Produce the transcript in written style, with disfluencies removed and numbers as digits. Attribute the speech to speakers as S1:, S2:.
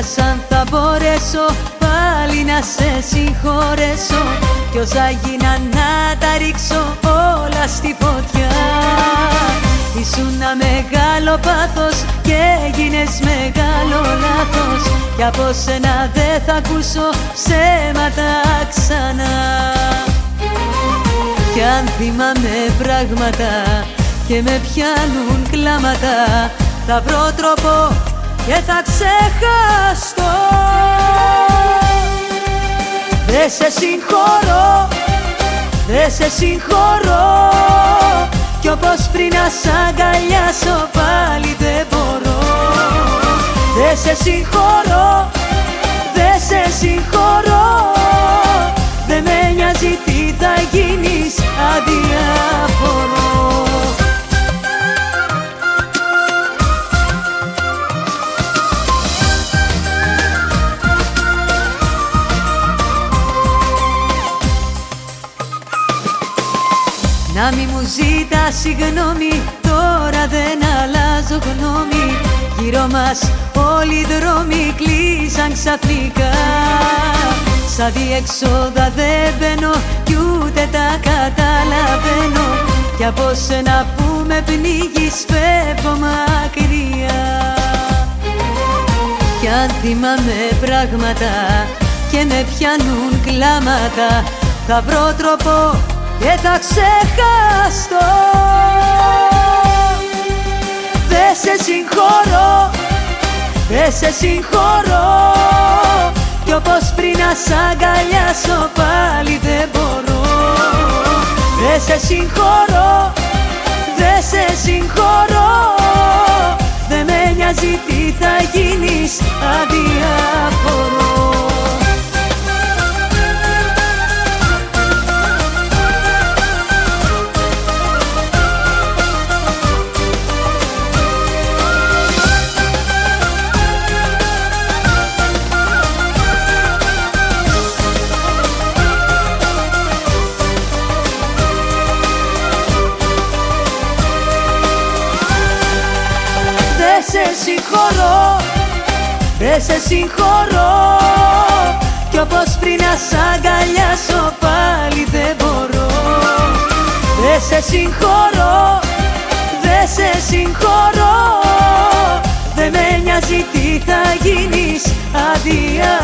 S1: αν θα μπορέσω πάλι να σε συγχωρέσω, κι όσα γίναν να τα ρίξω όλα στη φωτιά. Ήσουνα μεγάλο πάθος και έγινες μεγάλο λάθος, κι από σένα δεν θα ακούσω ψέματα ξανά. Κι αν θυμάμαι πράγματα και με πιάνουν κλάματα, θα βρω τρόπο και θα ξεχαστώ. Δε σε συγχωρώ, δε σε συγχωρώ, κι όπως πριν να σ' αγκαλιάσω πάλι δεν μπορώ. Δε σε συγχωρώ, δε σε συγχωρώ, δε με νοιάζει τι θα γίνεις, αδιάφορο. Να μη μου ζητάς συγγνώμη, τώρα δεν αλλάζω γνώμη. Γύρω μας όλοι οι δρόμοι κλείσαν ξαφνικά. Σαν διέξοδα δεν μπαίνω κι ούτε τα καταλαβαίνω, κι από σένα που με πνίγεις φεύγω μακριά. Κι αν θυμάμαι πράγματα και με πιάνουν κλάματα, θα βρω τρόπο και θα ξεχαστώ. Δε σε συγχωρώ, δε σε συγχωρώ, κι όπως πριν να σ' αγκαλιάσω πάλι δεν μπορώ. Δε σε συγχωρώ, δε σε συγχωρώ, δε με νοιάζει τι θα γίνεις, αδιάφορο. Δε σε συγχωρώ, δε σε συγχωρώ, κι όπως πριν να σ' αγκαλιάσω πάλι δεν μπορώ. Δε σε συγχωρώ, δε σε συγχωρώ, δε με νοιάζει τι θα γίνεις, αδειά.